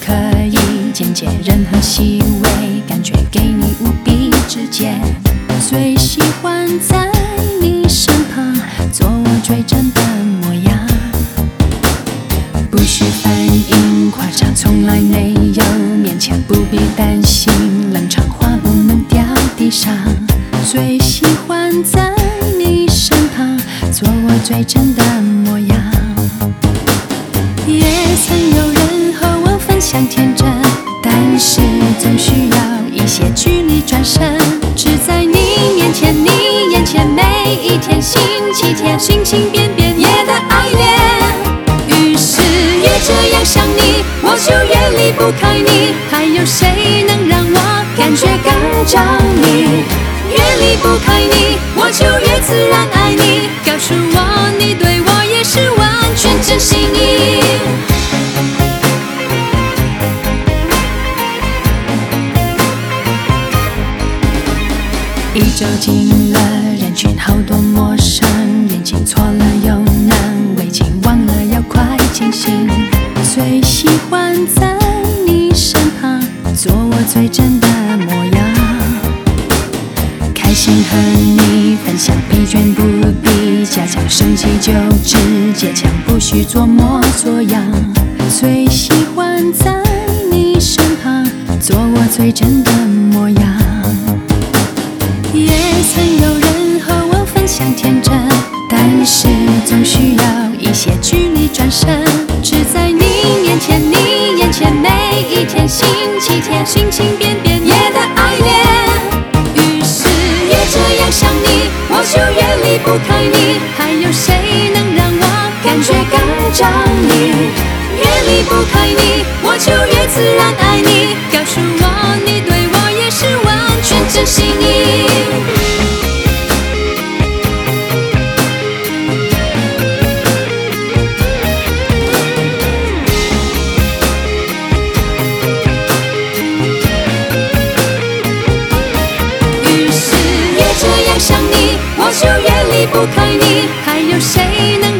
可以简洁任何细微，感觉给你无比直接。最喜欢在你身旁，做我最真的模样。不需反应夸张，从来没有勉强，不必担心冷场话不能掉地上。最喜欢在你身旁，做我最真的模样。也曾有人和我分享天真，但是总需要一些距离转身。只在你面前，你眼前，每一天星期天，心情变变也的爱恋。于是越这样想你，我就越离不开你。还有谁能让我感觉更着迷？越离不开你，我就越自然爱你。告诉我你对我也是完全真心意。一走进了人群，好多陌生眼睛，错了又难为情，忘了要快清醒。最喜欢在你身旁，做我最真的模样。开心和你分享，疲倦不必加强，生气就直接讲，不需做模作样。最喜欢在你身旁，做我最真的模样。也曾有人和我分享天真，但是总需要一些距离转身。只在你面前，你眼前，每一天星期天，心情变变也的爱恋。于是越这样想你，我就越离不开你。还有谁能让我感觉更着迷？越离不开你，我就越自然爱你。告诉我你对我也是完全真心意。于是越这样想你，我就越离不开你。还有谁能